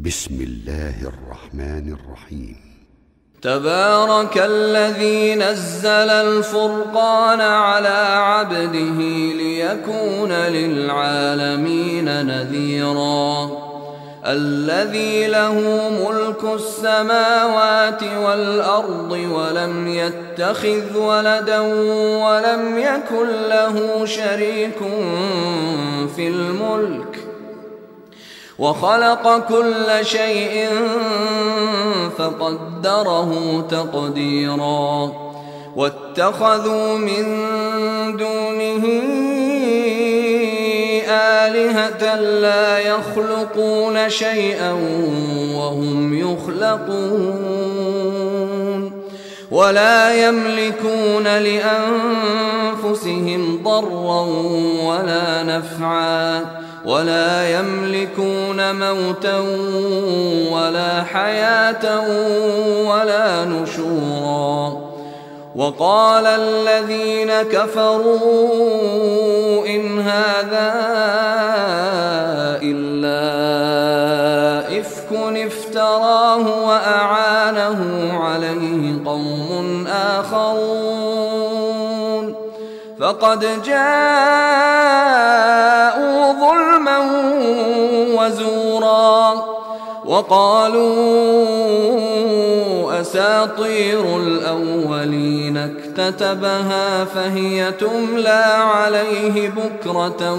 بسم الله الرحمن الرحيم. تبارك الذي نزل الفرقان على عبده ليكون للعالمين نذيرا الذي له ملك السماوات والأرض ولم يتخذ ولدا ولم يكن له شريك في الملك وخلق كل شيء فقدره تقديرا واتخذوا من دونه آلهة لا يخلقون شيئا وهم يخلقون ولا يملكون لأنفسهم ضرا ولا نفعا ولا يملكون موتا ولا حياة ولا نشورا وقال الذين كفروا إن هذا إلا إفك افتراه وأعانه عليه قوم آخرون فقد جاءوا ظلما وزورا وقالوا أساطير الأولين اكتتبها فهي تملى عليه بكرة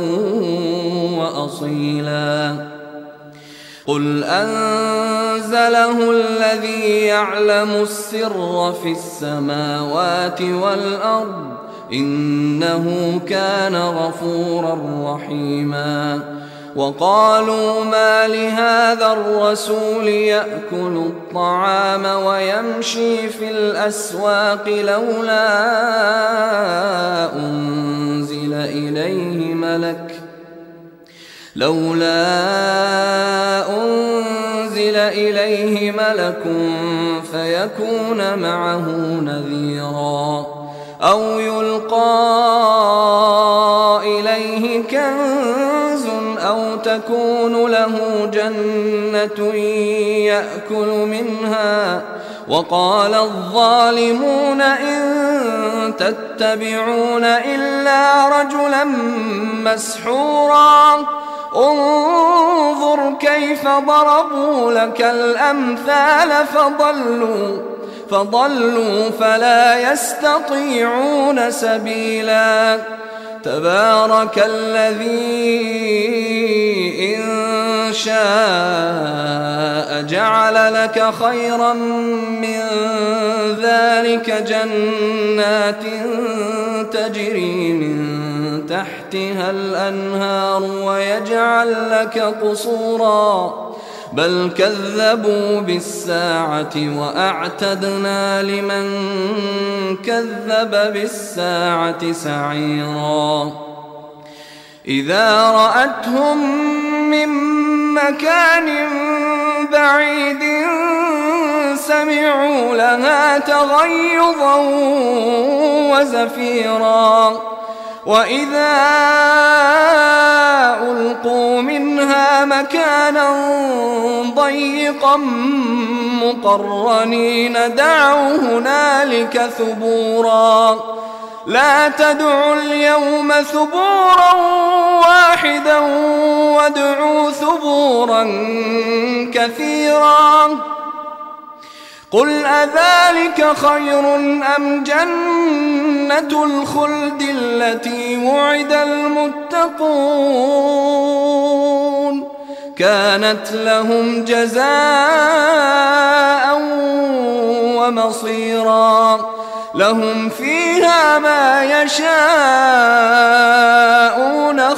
وأصيلا قل أنزله الذي يعلم السر في السماوات والأرض إنه كان غفورا رحيما وقالوا ما لهذا الرسول يأكل الطعام ويمشي في الأسواق لولا أنزل إليه ملك فيكون معه نذيرا أو يلقى إليه كنز أو تكون له جنة يأكل منها وقال الظالمون إن تتبعون إلا رجلا مسحورا انظر كيف ضربوا لك الأمثال فضلوا فلا يستطيعون سبيلا تبارك الذي إن شاء جعل لك خيرا من ذلك جنات تجري من تحتها الأنهار ويجعل لك قصورا بل كذبوا بالساعة وأعتدنا لمن كذب بالساعة سعيرا إذا رأتهم من مكان بعيد سمعوا لها تغيظا وزفيرا وإذا ألقوا منها مكانا ضيقا مقرنين دعوا هنالك ثبورا لا تدعوا اليوم ثبورا واحدا وادعوا ثبورا كثيرا قل أذلك خير أم جنة الخلد التي وعد المتقون كانت لهم جزاء ومصيرا لهم فيها ما يشاءون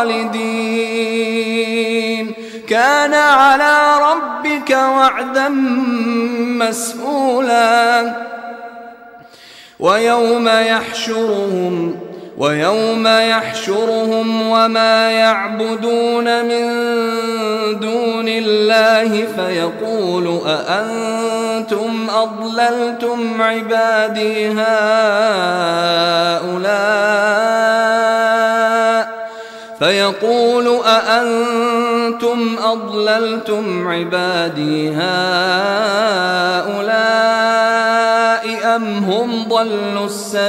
خالدين كان على ربك وعدا مسئولا ويوم يحشرهم وما يعبدون من دون الله فيقول أأنتم أضللتم عبادي هؤلاء فيقول أأنتم أضللتم عبادي هؤلاء أم هم ضلوا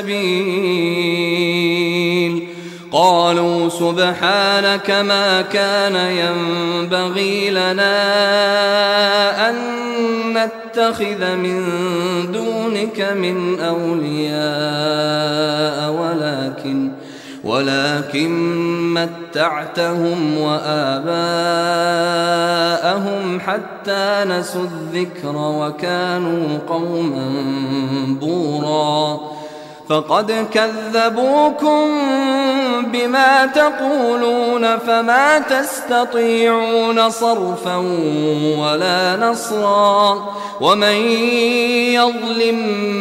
السبيل قالوا سبحانك ما كان ينبغي لنا أن نتخذ من دونك من أولياء ولكن متعتهم وآباءهم حتى نسوا الذكر وكانوا قوما بورا فقد كذبوكم بما تقولون فما تستطيعون صرفا ولا نصرا ومن يظلم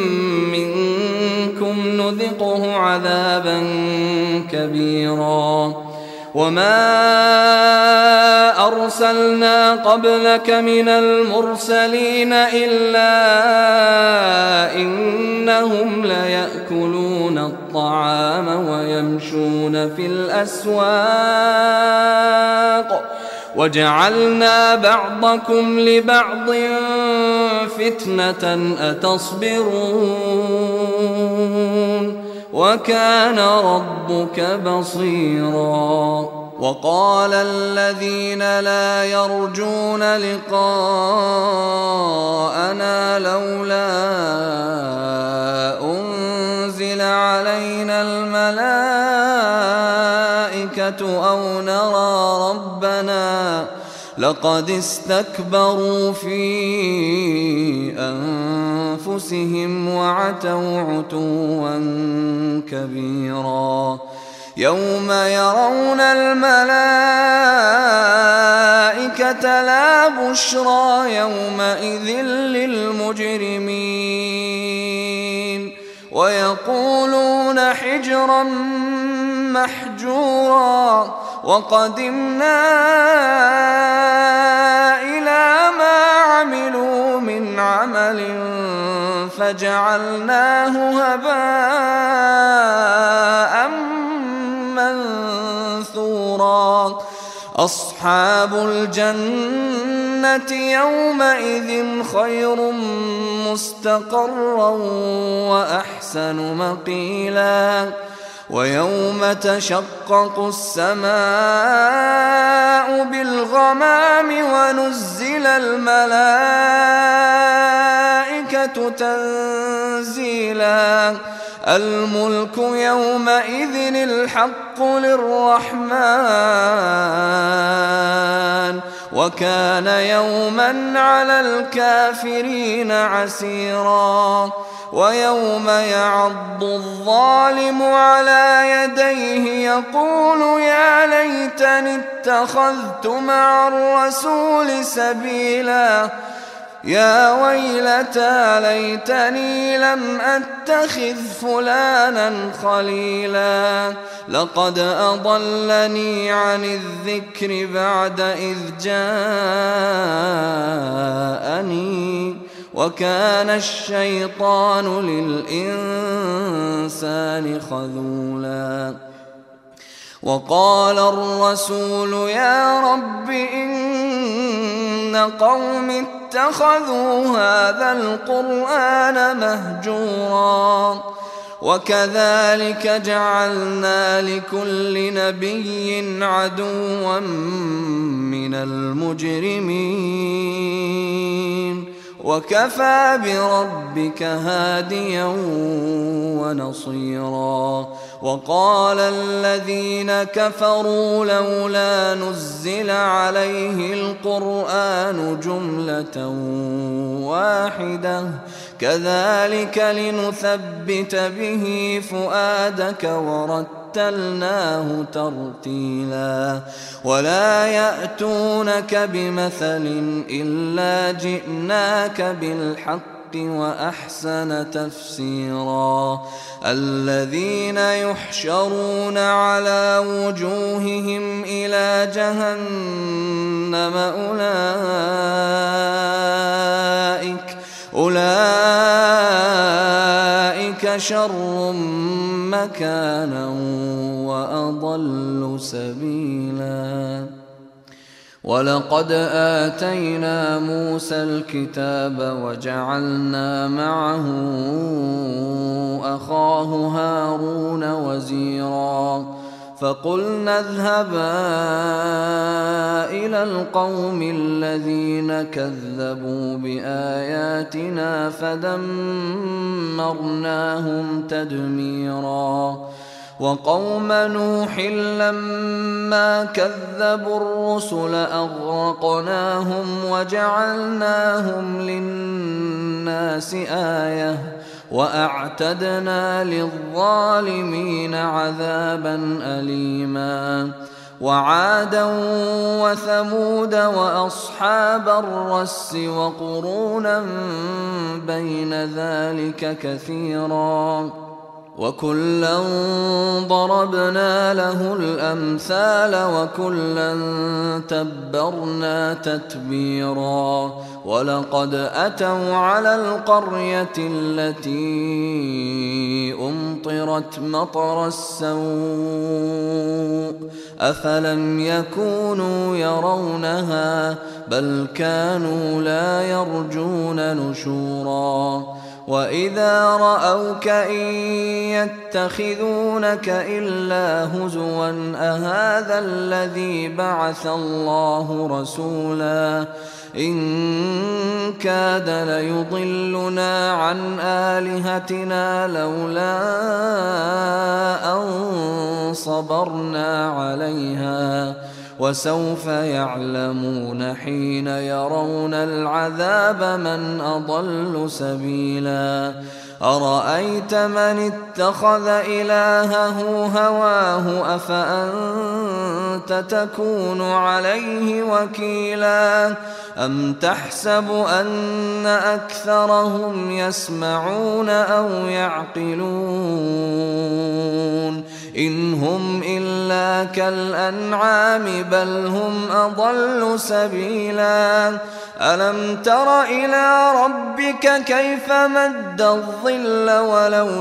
منكم نذقه عذابا كبيرا وما أرسلنا قبلك من المرسلين إلا إنهم ليأكلون الطعام ويمشون في الأسواق وجعلنا بعضكم لبعض فتنة أتصبرون وكان ربك بصيرا وقال الذين لا يرجون لقاءنا لولا أنزل علينا الملائكة أو نرى ربنا لقد استكبروا في أنفسهم وعتوا عتوا كبيرا يوم يرون الملائكة لا بشرى يومئذ للمجرمين ويقولون حجرا محجورا وقدمنا إلى ما عملوا من عمل فجعلناه هباء منثورا أصحاب الجنة يومئذ خير مستقرا وأحسن مقيلا ويوم تشقق السماء بالغمام ونزل الملائكة تنزيلا الملك يومئذ الحق للرحمن وكان يوما على الكافرين عسيرا ويوم يعض الظالم على يديه يقول يا ليتني اتخذت مع الرسول سبيلا يا ويلتى ليتني لم أتخذ فلانا خليلا لقد أضلني عن الذكر بعد إذ جاءني وكان الشيطان للإنسان خذولا وقال الرسول يا رب إن قوم اتخذوا هذا القرآن مهجورا وكذلك جعلنا لكل نبي عدوا من المجرمين وكفى بربك هاديا ونصيرا وقال الذين كفروا لولا نزل عليه القرآن جملة واحدة كذلك لنثبت به فؤادك ورتلناه ترتيلا ولا يأتونك بمثل إلا جئناك بالحق وأحسن تفسيرا الذين يحشرون على وجوههم إلى جهنم أولئك شر مكانا وأضل سبيلا. ولقد آتينا موسى الكتاب وجعلنا معه أخاه هارون وزيرا فقلنا اذهبا إلى القوم الذين كذبوا بآياتنا فدمرناهم تدميرا. وقوم نوح لما كذبوا الرسل أغرقناهم وجعلناهم للناس آية وأعتدنا للظالمين عذابا أليما. وعادا وثمود وأصحاب الرس وقرونا بين ذلك كثيرا وكلا ضربنا له الأمثال وكلا تبرنا تتبيرا. ولقد أتوا على القرية التي أمطرت مطر السوء أفلم يكونوا يرونها بل كانوا لا يرجون نشورا. وإذا رأوك إن يتخذونك إلا هزوا أهذا الذي بعث الله رسولا إن كاد ليضلنا عن آلهتنا لولا أن صبرنا عليها وسوف يعلمون حين يرون العذاب من أضل سبيلا. أرأيت من اتخذ إلهه هواه أفأنت تكون عليه وكيلا أم تحسب أن أكثرهم يسمعون أو يعقلون إن هم إلا كالأنعام بل هم أضل سبيلا. ألم تر إلى ربك كيف مد الظل ولو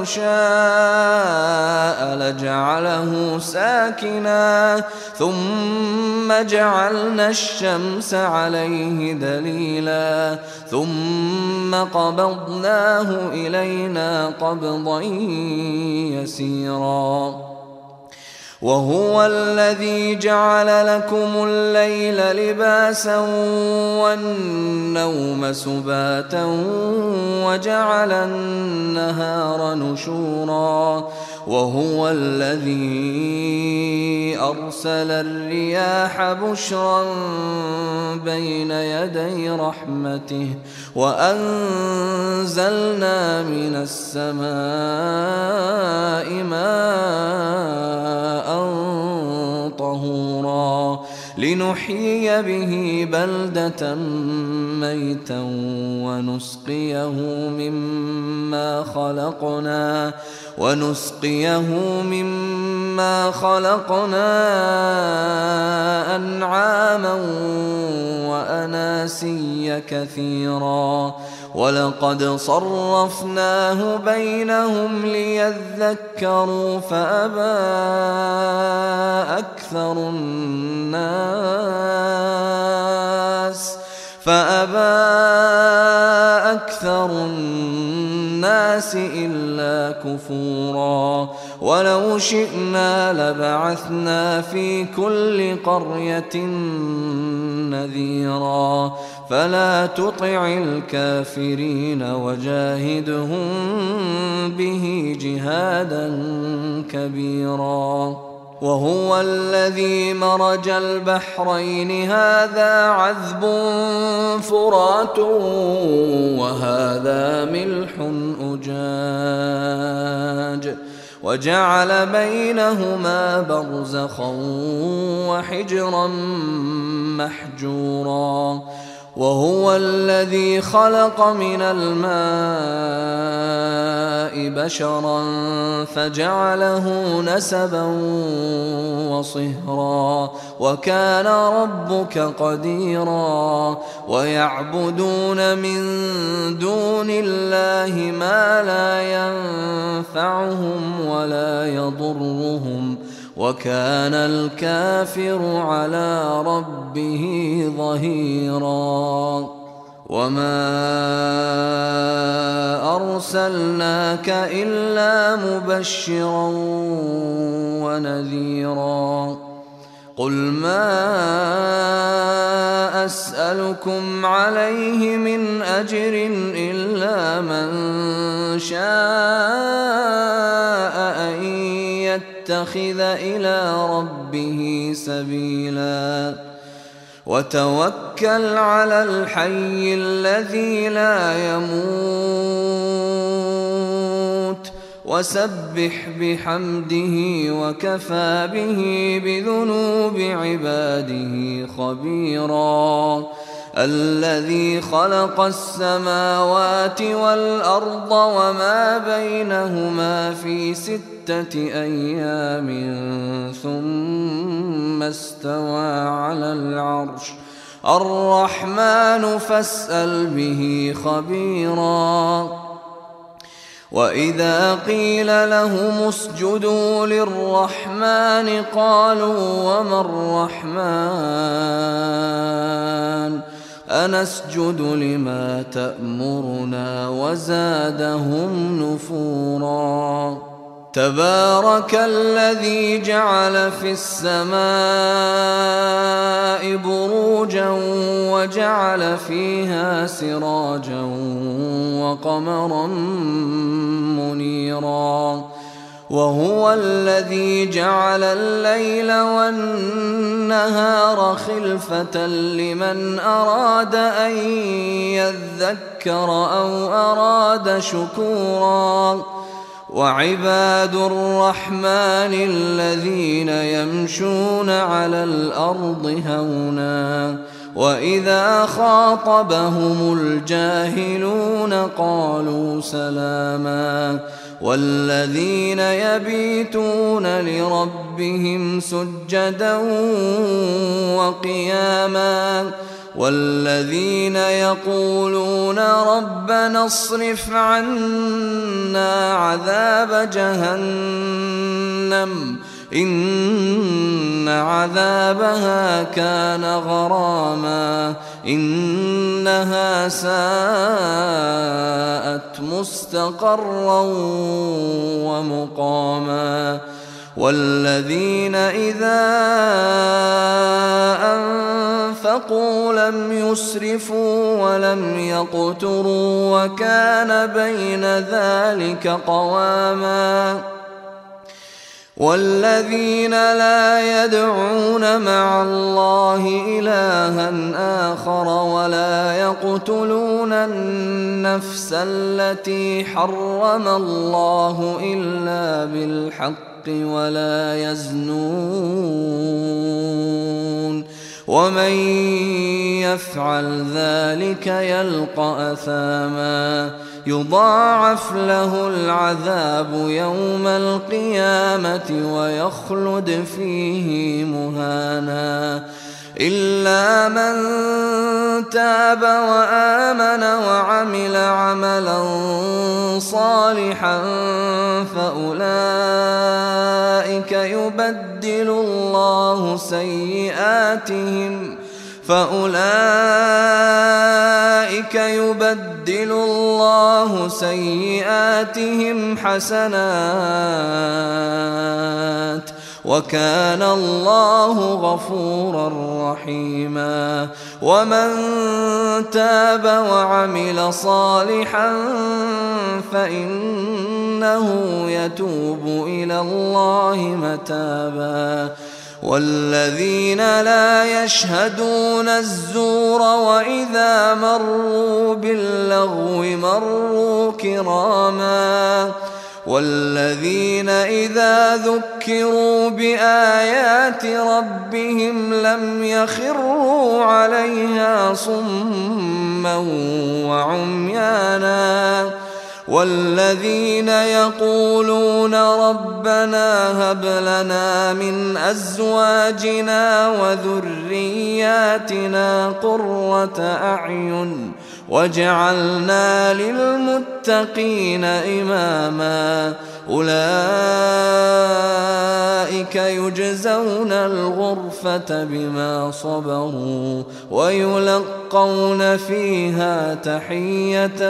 شاء لجعله ساكنا ثم جعلنا الشمس عليه دليلا ثم قبضناه إلينا قبضا يسيرا. وهو الذي جعل لكم الليل لباسا والنوم سباتا وجعل النهار نشورا. وهو الذي أرسل الرياح بشرا بين يدي رحمته وأنزلنا من السماء ماء طهورا لنحيي به بلدة ميتا ونسقيه مما خلقنا أنعاما وأناسيا كثيرا. ولقد صرفناه بينهم ليذكروا فأبى أكثر الناس إلا كفورا. ولو شئنا لبعثنا في كل قرية نذيرا فلا تطع الكافرين وجاهدهم به جهادا كبيرا. وهو الذي مرج البحرين هذا عذب فرات وهذا ملح أجاج وجعل بينهما برزخا وحجرا محجورا. وهو الذي خلق من الماء بشرا فجعله نسبا وصهرا وكان ربك قديرا ويعبدون من دون الله ما لا ينفعهم ولا يضرهم وكان الكافر على ربه ظهيرا وما أرسلناك إلا مبشرا ونذيرا قل ما أسألكم عليه من أجر إلا من شاء أن يتخذ إلى ربه سبيلا وتوكل على الحي الذي لا يموت وسبح بحمده وكفى به بذنوب عباده خبيرا الذي خلق السماوات والأرض وما بينهما في 6 أيام ثم استوى على العرش الرحمن فاسأل به خبيرا وإذا قيل لهم اسجدوا للرحمن قالوا وما الرحمن أنسجد لما تأمرنا وزادهم نفورا تبارك الذي جعل في السماء بروجا وجعل فيها سراجا وقمرا منيرا وهو الذي جعل الليل والنهار خلفة لمن أراد أن يذكر أو أراد شكورا وعباد الرحمن الذين يمشون على الأرض هونا وإذا خاطبهم الجاهلون قالوا سلاما والذين يبيتون لربهم سجدا وقياما والذين يقولون ربنا اصرف عنا عذاب جهنم إن عذابها كان غراما إنها ساءت مستقرا ومقاما والذين إذا أنفقوا لم يسرفوا ولم يقتروا وكان بين ذلك قواما والذين لا يدعون مع الله إلها آخر ولا يقتلون النفس التي حرم الله إلا بالحق ولا يزنون ومن يفعل ذلك يلقى أثاما يضاعف له العذاب يوم القيامة ويخلد فيه مهانا إلا من تاب وآمن وعمل عملا صالحا فأولئك يبدل الله سيئاتهم حسنات وكان الله غفورا رحيما ومن تاب وعمل صالحا فإنه يتوب إلى الله متابا والذين لا يشهدون الزور وإذا مروا باللغو مروا كراما والذين إذا ذكروا بآيات ربهم لم يخروا عليها صما وعميانا والذين يقولون ربنا هب لنا من أزواجنا وذرياتنا قرة أعين وجعلنا للمتقين إماما أولئك يجزون الغرفة بما صبروا ويلقون فيها تحية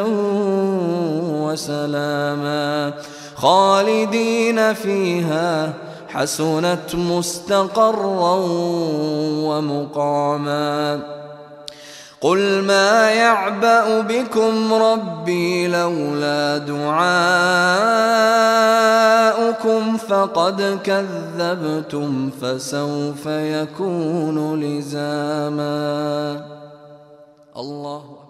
وسلاما خالدين فيها حسنت مستقرا ومقاما قل ما يعبأ بكم ربي لولا دعاؤكم فقد كذبتم فسوف يكون لزاما. الله